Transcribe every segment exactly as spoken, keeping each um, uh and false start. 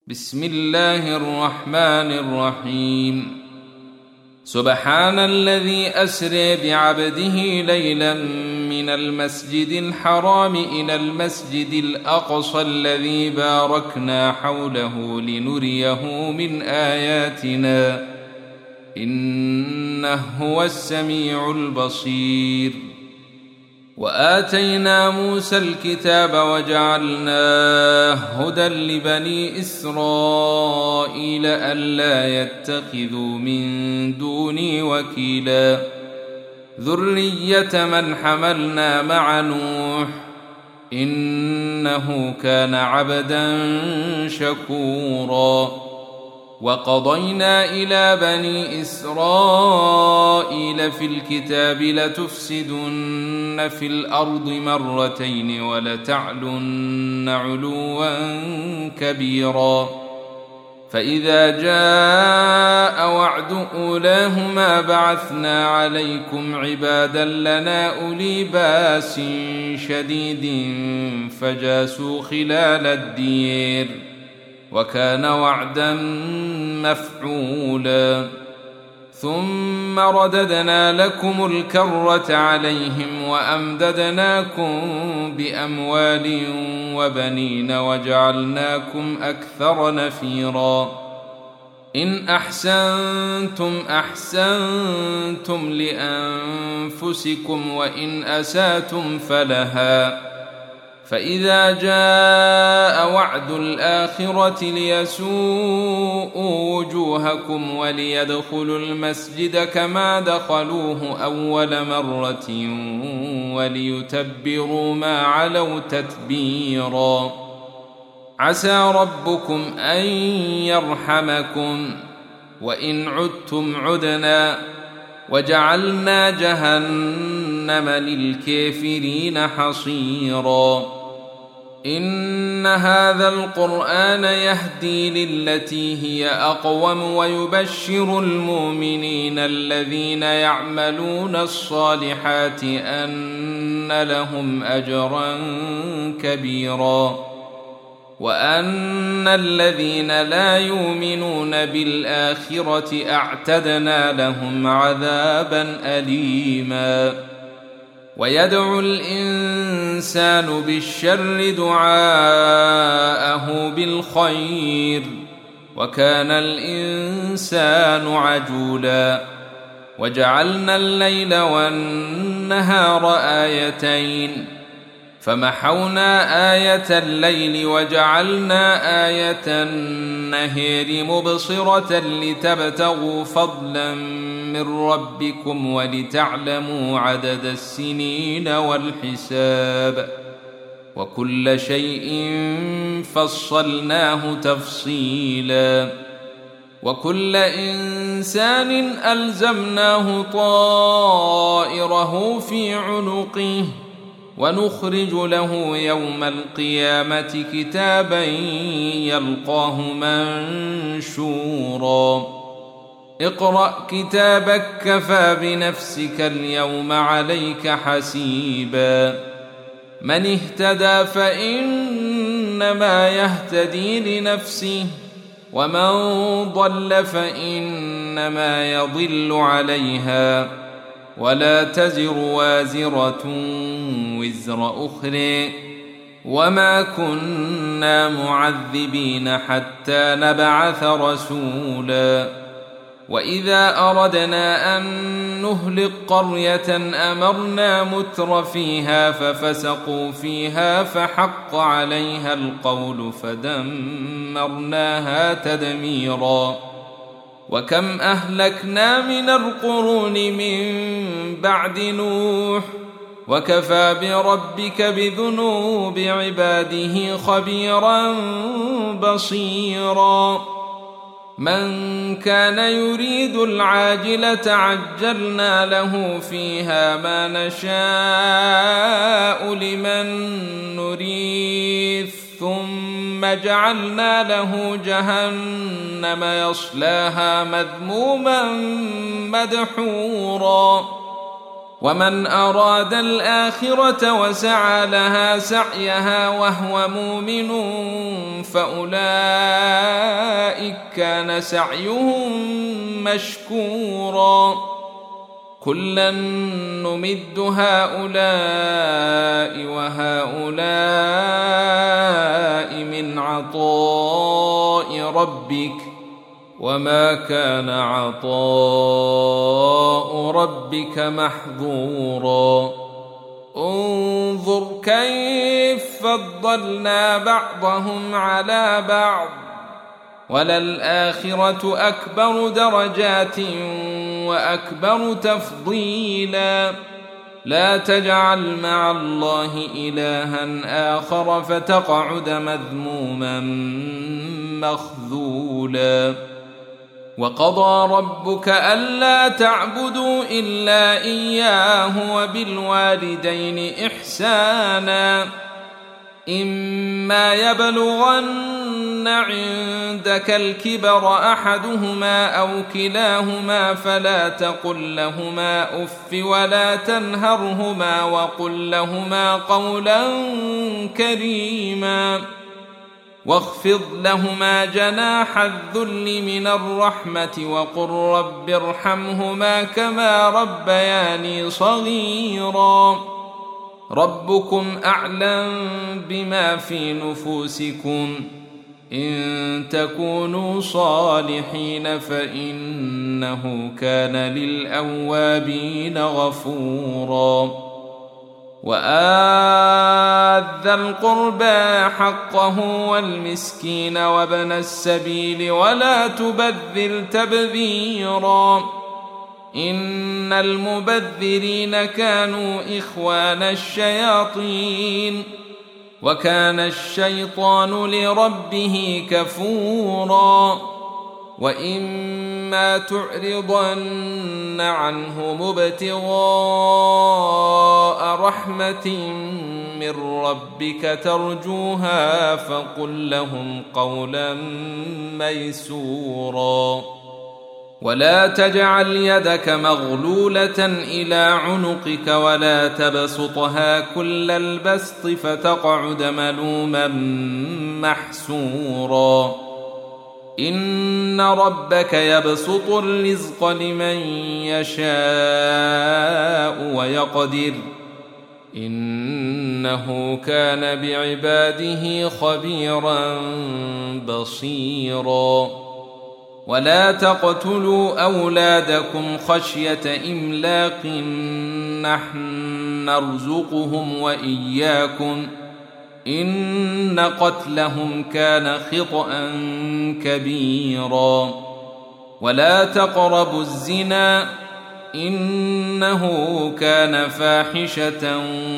بسم الله الرحمن الرحيم. سبحان الذي أسرى بعبده ليلا من المسجد الحرام إلى المسجد الأقصى الذي باركنا حوله لنريه من آياتنا إنه هو السميع البصير. وآتينا موسى الكتاب وجعلناه هدى لبني إسرائيل ألا يتخذوا من دوني وكيلا ذرية من حملنا مع نوح إنه كان عبدا شكورا. وقضينا إلى بني إسرائيل في الكتاب لتفسدن في الأرض مرتين ولتعلن علوا كبيرا. فإذا جاء وعد أولاهما بعثنا عليكم عبادا لنا أولي باس شديد فجاسوا خلال الدير وكان وعدا مفعولا. ثم رددنا لكم الكرة عليهم وأمددناكم بأموال وبنين وجعلناكم أكثر نفيرا. إن أحسنتم أحسنتم لأنفسكم وإن أساتم فلها. فإذا جاء وعد الآخرة ليسوءوا وجوهكم وليدخلوا المسجد كما دخلوه أول مرة وليتبروا ما علوا تتبيرا. عسى ربكم أن يرحمكم وإن عدتم عدنا وجعلنا جهنم للكافرين حصيرا. إن هذا القرآن يهدي للتي هي أقوم ويبشر المؤمنين الذين يعملون الصالحات أن لهم أجرا كبيرا وأن الذين لا يؤمنون بالآخرة أعتدنا لهم عذابا أليما. ويدعو الإنسان بالشر دعاءه بالخير وكان الإنسان عجولا. وجعلنا الليل والنهار آيتين فمحونا آية الليل وجعلنا آية النهار مبصرة لتبتغوا فضلا من ربكم ولتعلموا عدد السنين والحساب وكل شيء فصلناه تفصيلا. وكل إنسان ألزمناه طائره في عنقه ونخرج له يوم القيامة كتابا يلقاه منشورا. اقرأ كتابك كفى بنفسك اليوم عليك حسيبا. من اهتدى فإنما يهتدي لنفسه ومن ضل فإنما يضل عليها ولا تزر وازرة وزر أخرى وما كنا معذبين حتى نبعث رسولا. وإذا أردنا أن نهلك قرية أمرنا متر فيها ففسقوا فيها فحق عليها القول فدمرناها تدميرا. وكم أهلكنا من القرون من بعد نوح وكفى بربك بذنوب عباده خبيرا بصيرا. من كان يريد العاجلة عجلنا له فيها ما نشاء لمن نريد ثم جعلنا له جهنم يصلاها مذموما مدحورا. ومن أراد الآخرة وسعى لها سعيها وهو مؤمن فأولئك كان سعيهم مشكورا كلا نمد هؤلاء وهؤلاء من عطاء ربك وما كان عطاء ربك محظورا انظر كيف فضلنا بعضهم على بعض وللآخرة أكبر درجات وأكبر تفضيلا لا تجعل مع الله إلها آخر فتقعد مذموما مخذولا وقضى ربك ألا تعبدوا إلا إياه وبالوالدين إحسانا إما يبلغن عندك الكبر أحدهما أو كلاهما فلا تقل لهما أف ولا تنهرهما وقل لهما قولا كريما واخفض لهما جناح الذل من الرحمة وقل رب ارحمهما كما ربياني صغيرا ربكم أعلم بما في نفوسكم إن تكونوا صالحين فإنه كان للأوابين غفورا وآت ذا القربى حقه والمسكين وابن السبيل ولا تبذر تبذيرا إن المبذرين كانوا إخوان الشياطين وكان الشيطان لربه كفورا وإما تعرضن عنهم ابتغاء رحمة من ربك ترجوها فقل لهم قولا ميسورا ولا تجعل يدك مغلولة إلى عنقك ولا تبسطها كل البسط فتقعد ملوما محسورا إن ربك يبسط الرزق لمن يشاء ويقدر إنه كان بعباده خبيرا بصيرا ولا تقتلوا أولادكم خشية إملاق نحن نرزقهم وإياكم إن قتلهم كان خطأ كبيرا ولا تقربوا الزنا إنه كان فاحشة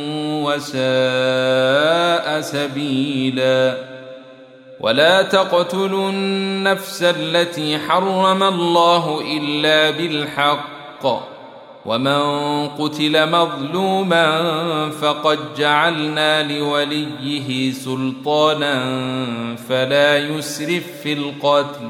وساء سبيلا ولا تقتلوا النفس التي حرم الله إلا بالحق ومن قتل مظلوما فقد جعلنا لوليه سلطانا فلا يسرف في القتل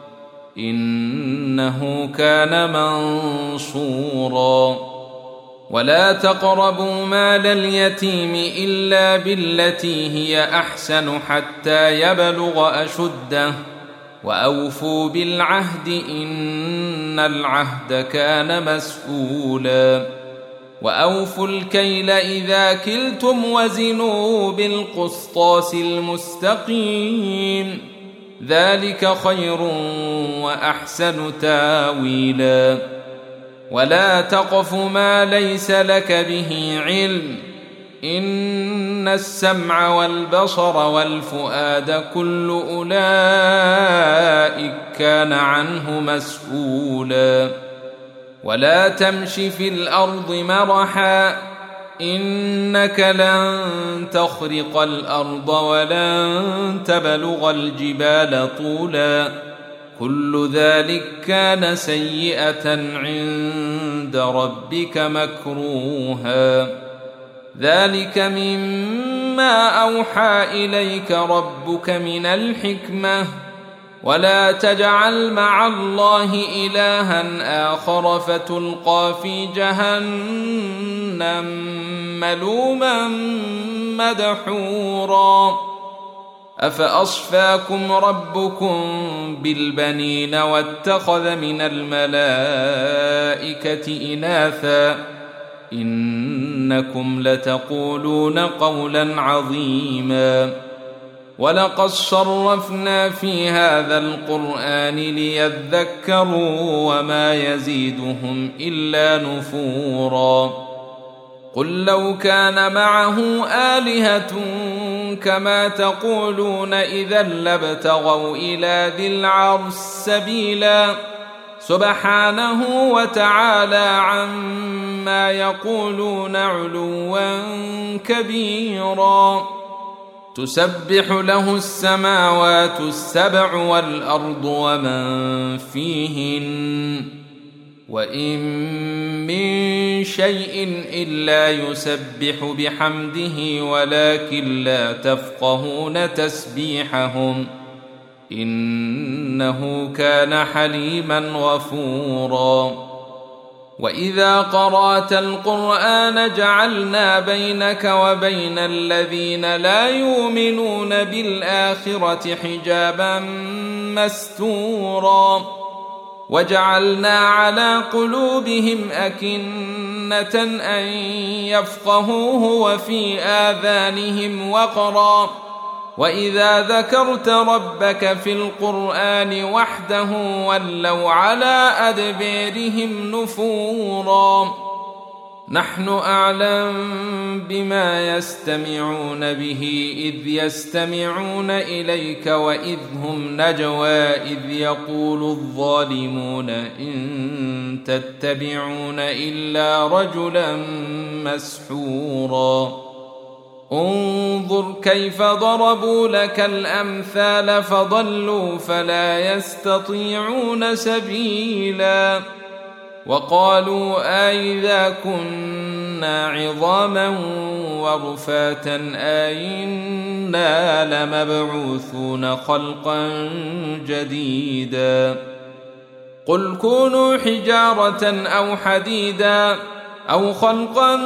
إنه كان منصورا ولا تقربوا مال اليتيم إلا بالتي هي أحسن حتى يبلغ أشده وأوفوا بالعهد إن العهد كان مسؤولا وأوفوا الكيل إذا كلتم وزنوا بالقسطاس المستقيم ذلك خير وأحسن تاويلا ولا تقف ما ليس لك به علم إن السمع والبصر والفؤاد كل أولئك كان عنه مسؤولا ولا تمش في الأرض مرحا إنك لن تخرق الأرض ولن تبلغ الجبال طولا كل ذلك كان سيئة عند ربك مكروها ذلك مما أوحى إليك ربك من الحكمة ولا تجعل مع الله إلها آخر فتلقى في جهنم ملوما مدحورا أفأصفاكم ربكم بالبنين واتخذ من الملائكة إناثا إنكم لتقولون قولا عظيما ولقد صرفنا في هذا القرآن ليذكروا وما يزيدهم إلا نفورا قل لو كان معه آلهة كما تقولون إذا لابتغوا إلى ذي العرش سبيلا سبحانه وتعالى عما يقولون علوا كبيرا تسبح له السماوات السبع والأرض ومن فيهن وإن من شيء إلا يسبح بحمده ولكن لا تفقهون تسبيحهم إنه كان حليما غفورا وإذا قرأت القرآن جعلنا بينك وبين الذين لا يؤمنون بالآخرة حجابا مستورا وجعلنا على قلوبهم أكنة أن يفقهوه وفي آذانهم وقرا وإذا ذكرت ربك في القرآن وحده ولوا على أدبارهم نفورا نحن أعلم بما يستمعون به إذ يستمعون إليك وإذ هم نجوى إذ يقول الظالمون إن تتبعون إلا رجلا مسحورا انظر كيف ضربوا لك الأمثال فضلوا فلا يستطيعون سبيلا وقالوا أئذا كنا عظاما ورفاتا أئنا لمبعوثون خلقا جديدا قل كونوا حجارة أو حديدا أو خلقا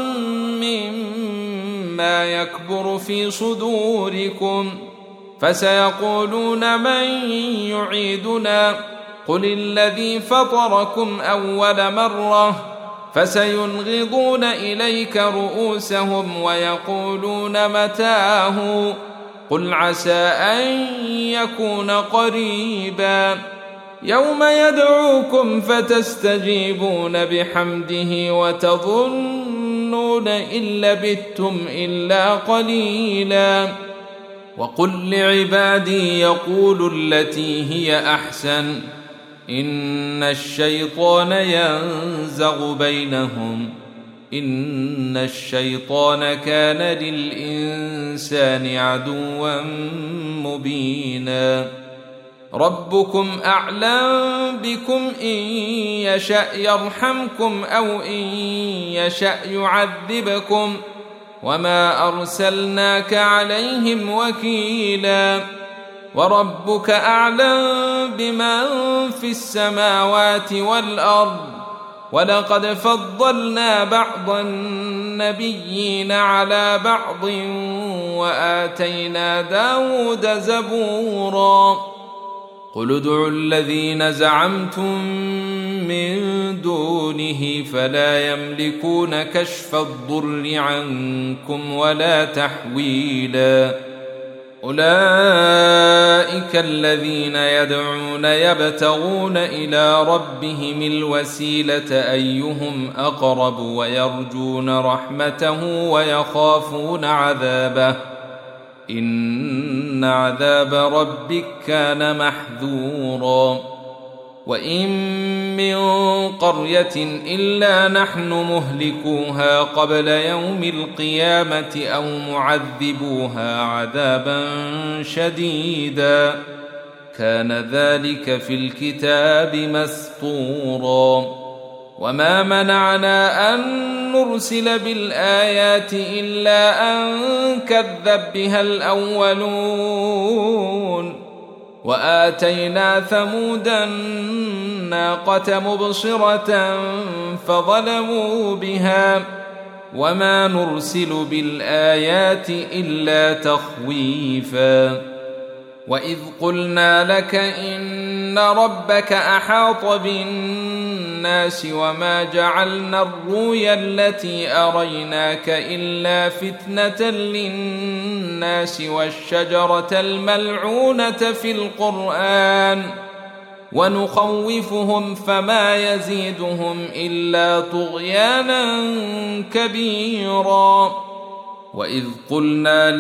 مما يكبر في صدوركم فسيقولون من يعيدنا قل الذي فطركم أول مرة فسينغضون إليك رؤوسهم ويقولون متاه قل عسى أن يكون قريبا يوم يدعوكم فتستجيبون بحمده وتظنون إن لبثتم إلا قليلا وقل لعبادي يقولوا التي هي أحسن إن الشيطان ينزغ بينهم إن الشيطان كان للإنسان عدوا مبينا ربكم أعلم بكم إن يشأ يرحمكم أو إن يشأ يعذبكم وما أرسلناك عليهم وكيلا وربك أعلم بمن في السماوات والأرض ولقد فضلنا بعض النبيين على بعض وآتينا داود زبورا قل ادعوا الذين زعمتم من دونه فلا يملكون كشف الضر عنكم ولا تحويلا أولئك الذين يدعون يبتغون إلى ربهم الوسيلة أيهم أقرب ويرجون رحمته ويخافون عذابه إن عذاب ربك كان محذورا وإن من قرية إلا نحن مهلكوها قبل يوم القيامة أو معذبوها عذابا شديدا كان ذلك في الكتاب مسطورا وما منعنا أن نرسل بالآيات إلا أن كذب بها الأولون وآتينا ثمود الناقة مبصرة فظلموا بها وما نرسل بالآيات إلا تخويفا وإذ قلنا لك إن ربك أحاط بالناس وما جعلنا الرؤيا التي أريناك إلا فتنة للناس والشجرة الملعونة في القرآن ونخوفهم فما يزيدهم إلا طغيانا كبيرا. وإذ قلنا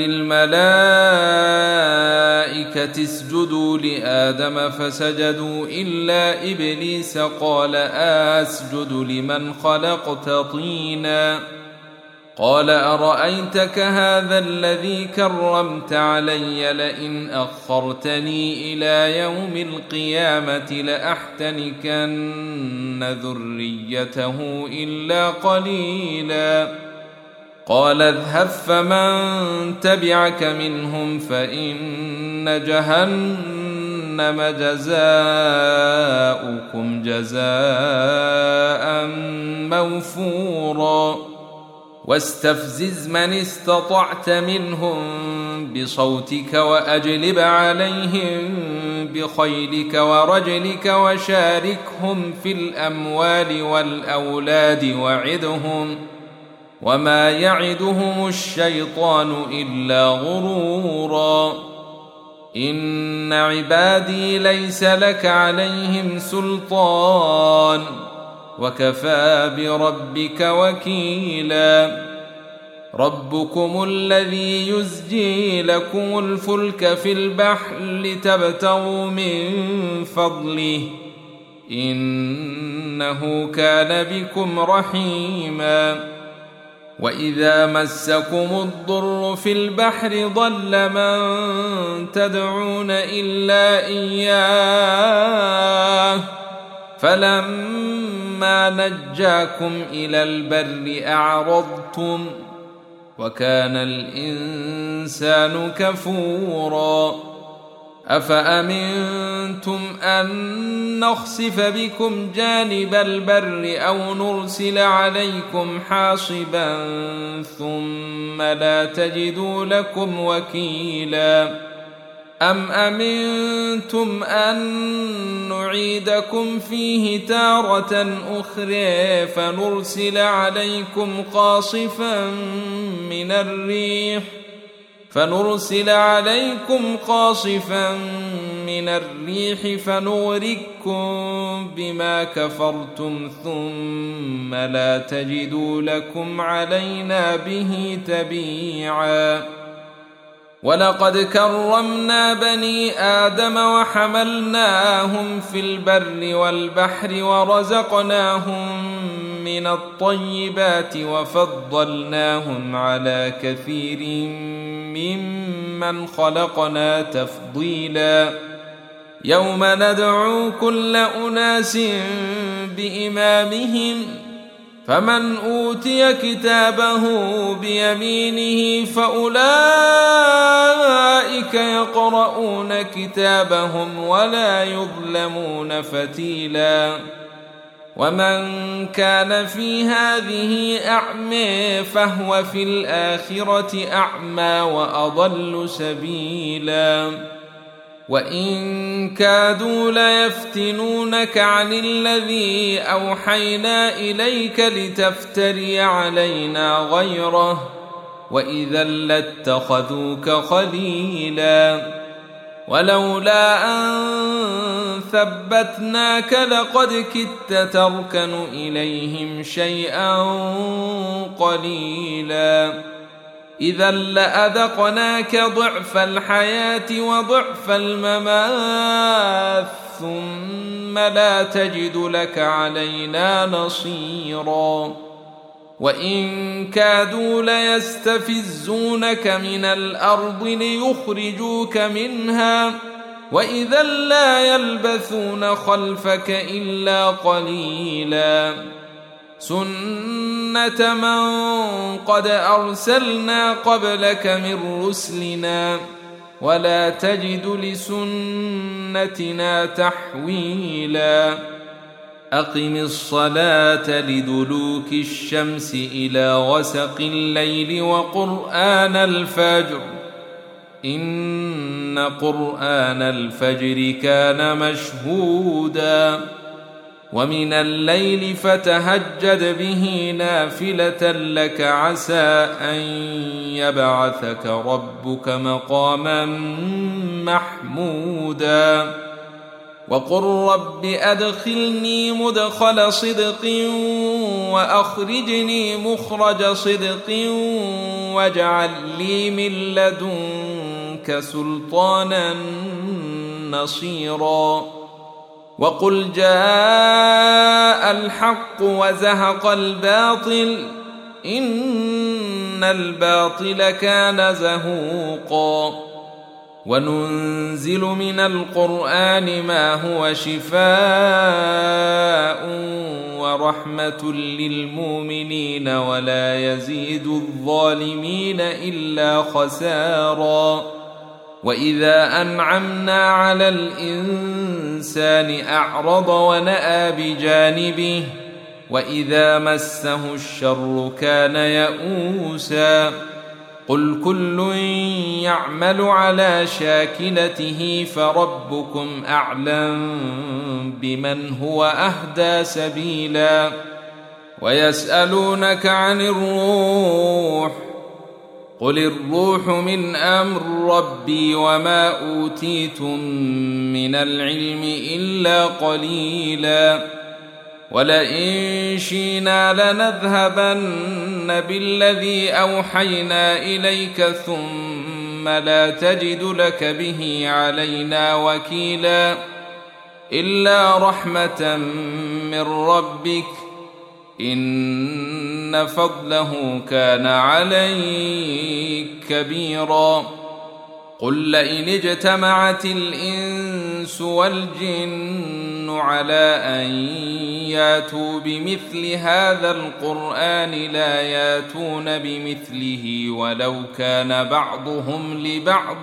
للملائكة اسجدوا لآدم فسجدوا إلا إبليس قال أسجد لمن خلقت طينا قال أرأيتك هذا الذي كرمت علي لئن أخرتني إلى يوم القيامة لأحتنكن ذريته إلا قليلا. قال اذهب فمن تبعك منهم فإن جهنم جزاؤكم جزاء موفورا واستفزز من استطعت منهم بصوتك وأجلب عليهم بخيلك ورجلك وشاركهم في الأموال والأولاد وعدهم وما يعدهم الشيطان إلا غرورا. إن عبادي ليس لك عليهم سلطان وكفى بربك وكيلا. ربكم الذي يزجي لكم الفلك في البحر لتبتغوا من فضله إنه كان بكم رحيما. وإذا مسكم الضر في البحر ضل من تدعون إلا إياه فلما نجاكم إلى البر أعرضتم وكان الإنسان كفورا. أفأمنتم أن نخسف بكم جانب البر أو نرسل عليكم حاصبا ثم لا تجدوا لكم وكيلا. أم أمنتم أن نعيدكم فيه تارة أخرى فنرسل عليكم قاصفا من الريح فنرسل عليكم قاصفا من الريح فنغرقكم بما كفرتم ثم لا تجدوا لكم علينا به تبيعا. ولقد كرمنا بني آدم وحملناهم في البر والبحر ورزقناهم من الطيبات وفضلناهم على كثير ممن خلقنا تفضيلا. يوم ندعو كل أناس بإمامهم فمن أوتي كتابه بيمينه فأولئك يقرؤون كتابهم ولا يظلمون فتيلا. ومن كان في هذه أعمى فهو في الآخرة أعمى وأضل سبيلا. وإن كادوا ليفتنونك عن الذي أوحينا إليك لتفتري علينا غيره وإذا لاتخذوك خليلا. ولولا أن ثبتناك لقد كدت تركن إليهم شيئا قليلا. إذا لأذقناك ضعف الحياة وضعف الممات ثم لا تجد لك علينا نصيرا. وإن كادوا ليستفزونك من الأرض ليخرجوك منها وإذا لا يلبثون خلفك إلا قليلا. سنة من قد أرسلنا قبلك من رسلنا ولا تجد لسنتنا تحويلا. أقم الصلاة لدلوك الشمس إلى غسق الليل وقرآن الفجر إن قرآن الفجر كان مشهودا ومن الليل فتهجد به نافلة لك عسى أن يبعثك ربك مقاما محمودا وقل رب أدخلني مدخل صدق وأخرجني مخرج صدق واجعل لي من لدنك سلطانا نصيرا وقل جاء الحق وزهق الباطل إن الباطل كان زهوقا وننزل من القرآن ما هو شفاء ورحمة للمؤمنين ولا يزيد الظالمين إلا خسارا وإذا أنعمنا على الإنسان أعرض ونأى بجانبه وإذا مسه الشر كان يئوسا قل كل يعمل على شاكلته فربكم أعلم بمن هو أهدى سبيلا ويسألونك عن الروح قل الروح من أمر ربي وما أوتيتم من العلم إلا قليلا ولئن شئنا لنذهبن بالذي أوحينا إليك ثم لا تجد لك به علينا وكيلا إلا رحمة من ربك إن فضله كان عليك كبيرا قل لئن اجتمعت الإنس والجن على أن ياتوا بمثل هذا القرآن لا ياتون بمثله ولو كان بعضهم لبعض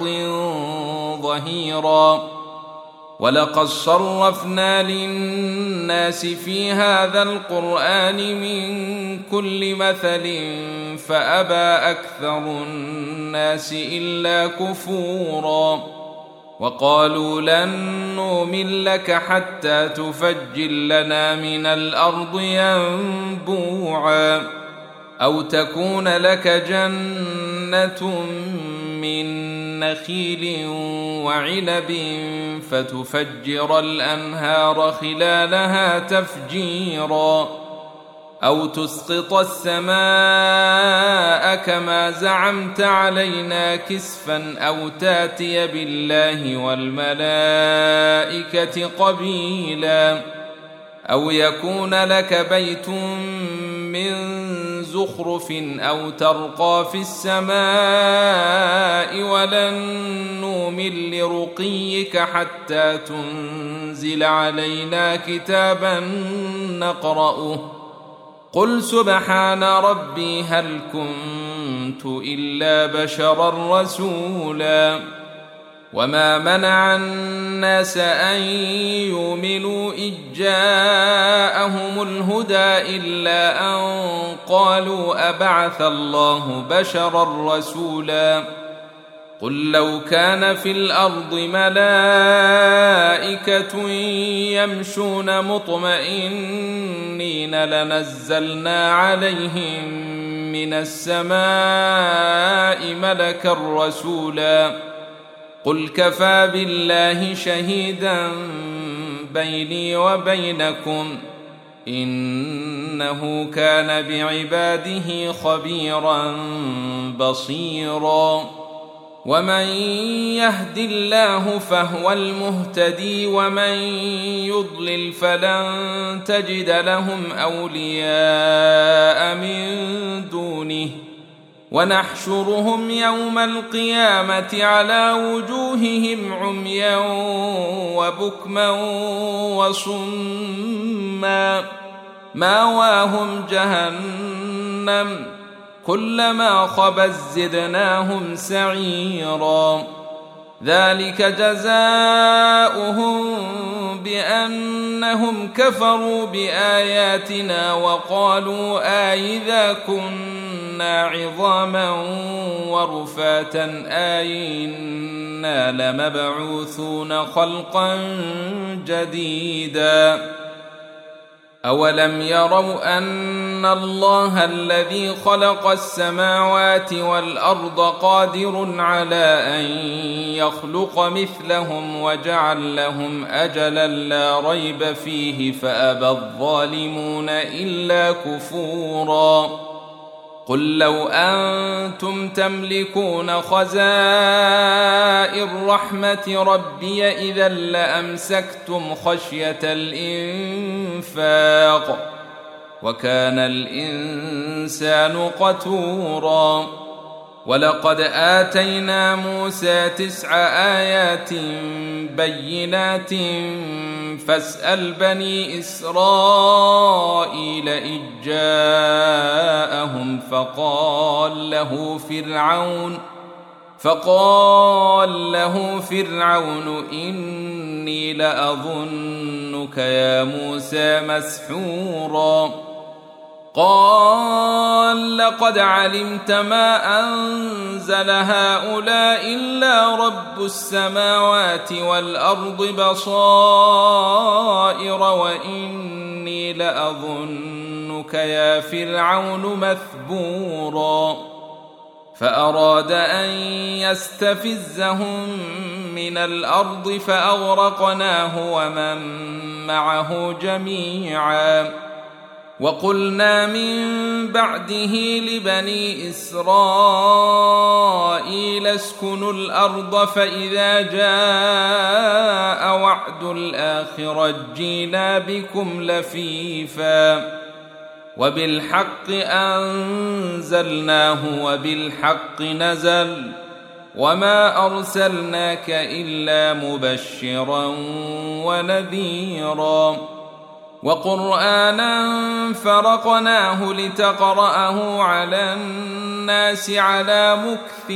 ظهيرا ولقد صرفنا للناس في هذا القرآن من كل مثل فأبى أكثر الناس إلا كفورا وقالوا لن نؤمن لك حتى تفجر لنا من الأرض ينبوعا أو تكون لك جنة من نخيل وعنب فتفجر الأنهار خلالها تفجيرا أو تسقط السماء كما زعمت علينا كسفا أو تاتي بالله والملائكة قبيلا أو يكون لك بيت من زخرف أو ترقى في السماء ولن نؤمن لرقيك حتى تنزل علينا كتابا نقرأه قل سبحان ربي هل كنت إلا بشرا رسولا وما منع الناس أن يؤمنوا إذ جاءهم الهدى إلا أن قالوا أبعث الله بشرا رسولا قل لو كان في الأرض ملائكة يمشون مطمئنين لنزلنا عليهم من السماء ملكا رسولا قل كفى بالله شهيدا بيني وبينكم إنه كان بعباده خبيرا بصيرا ومن يهد الله فهو المهتدي ومن يضلل فلن تجد لهم أولياء من دونه ونحشرهم يوم القيامة على وجوههم عميا وبكما وصما ماواهم جهنم كلما خبت زدناهم سعيرا ذلك جزاؤهم بأنهم كفروا بآياتنا وقالوا أإذا كنا كنا عظاما ورفاتا أئنا لمبعوثون خلقا جديدا أولم يروا أن الله الذي خلق السماوات والأرض قادر على أن يخلق مثلهم وجعل لهم أجلا لا ريب فيه فأبى الظالمون إلا كفورا قل لو أنتم تملكون خزائن رحمة ربي إذا لأمسكتم خشية الإنفاق وكان الإنسان قتورا ولقد آتينا موسى تسع آيات بينات فاسأل بني إسرائيل إذ جاءهم فقال له فرعون فقال له فرعون إني لأظنك يا موسى مسحورا قال لقد علمت ما أنزل هؤلاء إلا رب السماوات والأرض بصائر وإني لأظنك يا فرعون مثبورا فأراد أن يستفزهم من الأرض فأغرقناه ومن معه جميعا وقلنا من بعده لبني إسرائيل اسكنوا الأرض فإذا جاء وعد الآخرة جئنا بكم لفيفا وبالحق أنزلناه وبالحق نزل وما أرسلناك إلا مبشرا ونذيرا وقرآنا فرقناه لتقرأه على الناس على مكث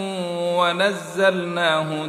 ونزلناه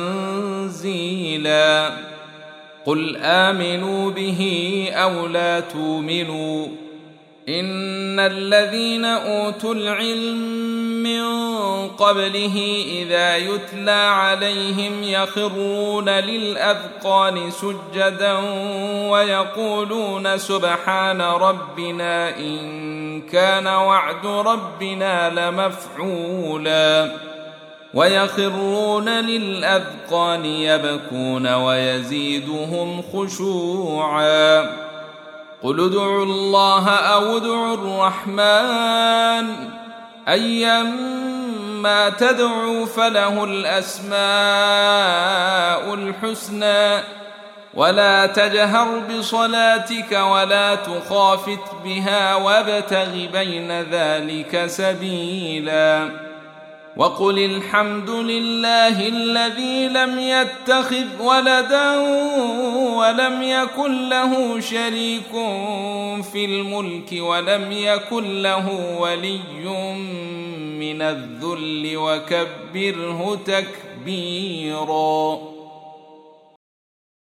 تنزيلا قل آمنوا به أو لا تؤمنوا إن الذين أوتوا العلم من قبله إذا يتلى عليهم يخرون للأذقان سجدا ويقولون سبحان ربنا إن كان وعد ربنا لمفعولا ويخرون للأذقان يبكون ويزيدهم خشوعا قل ادعوا الله أو ادعوا الرحمن أيما تدعوا فله الأسماء الحسنى ولا تجهر بصلاتك ولا تخافت بها وابتغ بين ذلك سبيلا وقل الحمد لله الذي لم يتخذ ولدا ولم يكن له شريك في الملك ولم يكن له ولي من الذل وكبره تكبيرا.